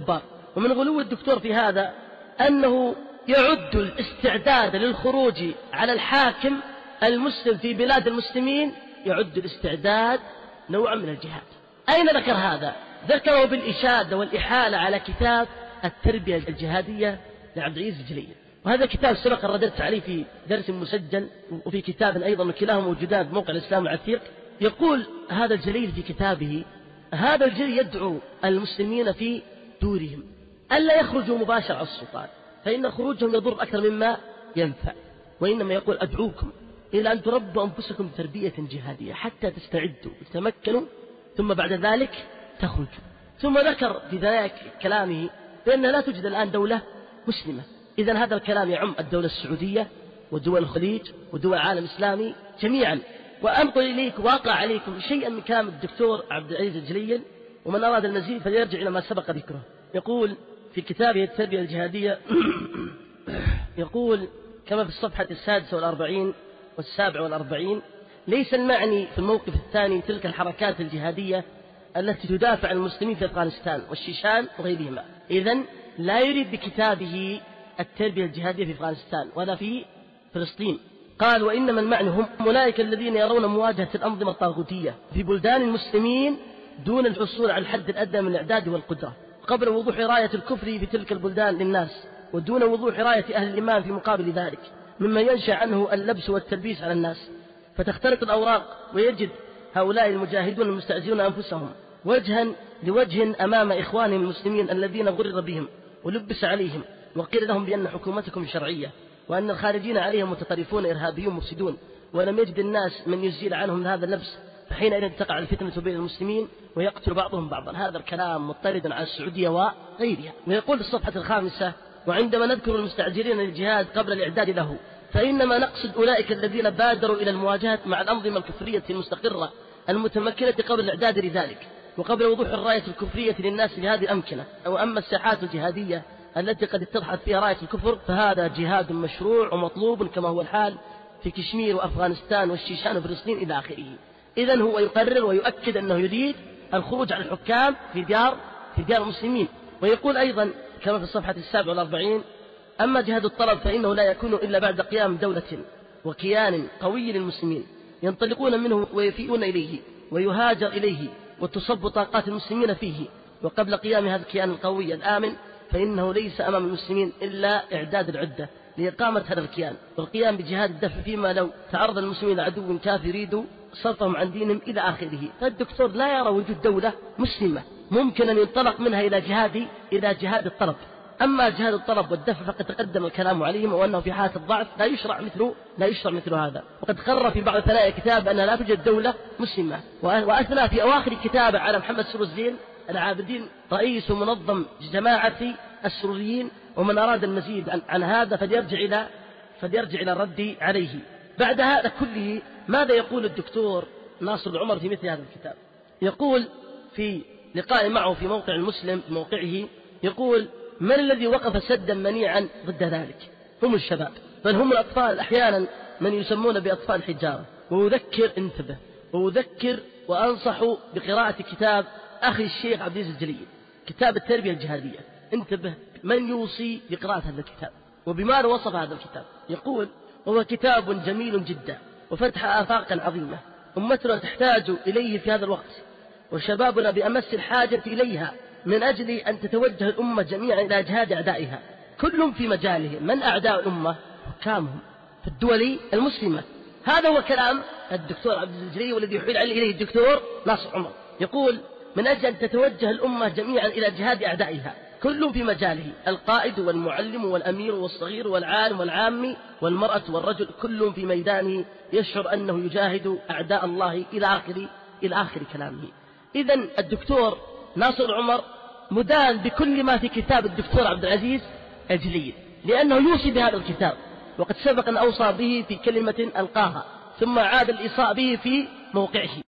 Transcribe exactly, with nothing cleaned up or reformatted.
ومن غلو الدكتور في هذا أنه يعد الاستعداد للخروج على الحاكم المسلم في بلاد المسلمين يعد الاستعداد نوعا من الجهاد. أين ذكر هذا؟ ذكره بالإشادة والإحالة على كتاب التربية الجهادية لعبد العزيز الجليلي، وهذا كتاب سبق رددت عليه في درس مسجل وفي كتاب أيضا وكلاهما موجودان بموقع الإسلام العتيق. يقول هذا الجليل في كتابه: هذا الجليل يدعو المسلمين في دورهم ألا يخرجوا مباشرة على السلطان، فإن خروجهم يضر أكثر مما ينفع، وإنما يقول: أدعوكم إلى أن تربوا أنفسكم تربية جهادية حتى تستعدوا وتتمكنوا، ثم بعد ذلك تخرجوا. ثم ذكر في ذلك كلامه بأن لا توجد الآن دولة مسلمة. إذن هذا الكلام يعم الدولة السعودية ودول الخليج ودول العالم الإسلامي جميعا. وأنقل إليك واقع عليكم شيئا من كلام الدكتور عبد العزيز الجليل، ومن أراد المزيد فليرجع إلى ما سبق ذكره. يقول في كتابه التربية الجهادية يقول كما في الصفحة السادسة والأربعين والسابعة والأربعين: ليس المعني في الموقف الثاني تلك الحركات الجهادية التي تدافع عن المسلمين في أفغانستان والشيشان وغيرهما. إذن لا يريد بكتابه التربية الجهادية في أفغانستان ولا في فلسطين. قال: وإنما المعني هم أولئك الذين يرون مواجهة الأنظمة الطاغوتية في بلدان المسلمين دون الحصول على الحد الأدنى من الإعداد والقدرة، قبل وضوح راية الكفر في تلك البلدان للناس، ودون وضوح راية أهل الإيمان في مقابل ذلك، مما ينشأ عنه اللبس والتلبيس على الناس، فتختلط الأوراق، ويجد هؤلاء المجاهدون المستعزلون أنفسهم وجها لوجه أمام إخوانهم المسلمين الذين غرر بهم ولبس عليهم، وقيل لهم بأن حكومتكم شرعية، وأن الخارجين عليهم متطرفون إرهابيون مفسدون، ولم يجد الناس من يزيل عنهم هذا اللبس، فحينئذ تقع الفتنة بين المسلمين ويقتل بعضهم بعضا. هذا الكلام مضطرد على السعودية وغيرها. ويقول في الصفحة الخامسة: وعندما نذكر المستعجلين للجهاد قبل الإعداد له، فإنما نقصد أولئك الذين بادروا إلى المواجهة مع الأنظمة الكفرية المستقرة المتمكنة قبل الإعداد لذلك، وقبل وضوح الراية الكفرية للناس في هذه الأمكنة. أو أما الساحات الجهادية التي قد اتضحت فيها راية الكفر فهذا جهاد مشروع ومطلوب كما هو الحال في كشمير وأفغانستان والشيشان وفلسطين إلى آخره. إذن هو يقرر ويؤكد أنه يريد الخروج على الحكام في ديار في ديار المسلمين. ويقول أيضا كما في الصفحة السابعة والأربعين: أما جهاد الطلب فإنه لا يكون إلا بعد قيام دولة وكيان قوي للمسلمين ينطلقون منه ويفيئون إليه ويهاجر إليه وتصب طاقات المسلمين فيه، وقبل قيام هذا الكيان القوي الآمن فإنه ليس أمام المسلمين إلا إعداد العدة لإقامة هذا الكيان والقيام بجهاد الدفع فيما لو تعرض المسلمين لعدو كافر يريد صرفهم عن دينهم إلى آخره. فالدكتور لا يرى وجود دولة مسلمة ممكن أن ينطلق منها إلى جهاد إلى جهاد الطلب. أما جهاد الطلب والدفع فقد تقدم الكلام عليهم، وأنه في حالة الضعف لا يشرع مثل لا يشرع مثل هذا. وقد قرر في بعض ثنايا الكتاب أن لا توجد دولة مسلمة، وأثنى في أواخر كتابه على محمد سرور الزين العابدين رئيس منظم جماعة السروريين. ومن أراد المزيد عن, عن هذا فليرجع إلى فليرجع إلى الرد عليه. بعد هذا كله ماذا يقول الدكتور ناصر العمر في مثل هذا الكتاب؟ يقول في لقاء معه في موقع المسلم في موقعه، يقول: من الذي وقف سدا منيعا ضد ذلك؟ هم الشباب، بل هم الأطفال، أحيانا من يسمون بأطفال حجارة. وأذكر انتبه وأذكر وأنصح بقراءة كتاب أخي الشيخ عبد العزيز الجليلي، كتاب التربية الجهادية. انتبه من يوصي بقراءة هذا الكتاب وبماذا وصف هذا الكتاب. يقول: وهو كتاب جميل جدا وفتح آفاقا عظيمة أمتنا تحتاج إليه في هذا الوقت، وشبابنا بأمس الحاجة إليها، من أجل أن تتوجه الأمة جميعا إلى جهاد أعدائها كلهم في مجاله. من أعداء الأمة؟ حكامهم في الدول المسلمة. هذا هو كلام الدكتور عبد العزيز الجليلي والذي يحيل عليه الدكتور ناصر عمر. يقول: من أجل أن تتوجه الأمة جميعا إلى جهاد أعدائها كل في مجاله، القائد والمعلم والأمير والصغير والعالم والعامي والمرأة والرجل كل في ميدانه يشعر أنه يجاهد أعداء الله إلى آخر إلى آخر كلامه. إذن الدكتور ناصر عمر مدان بكل ما في كتاب الدكتور عبد العزيز الجليلي، لأنه يوصي بهذا الكتاب، وقد سبق أن أوصى به في كلمة ألقاها ثم عاد الإيصاء به في موقعه.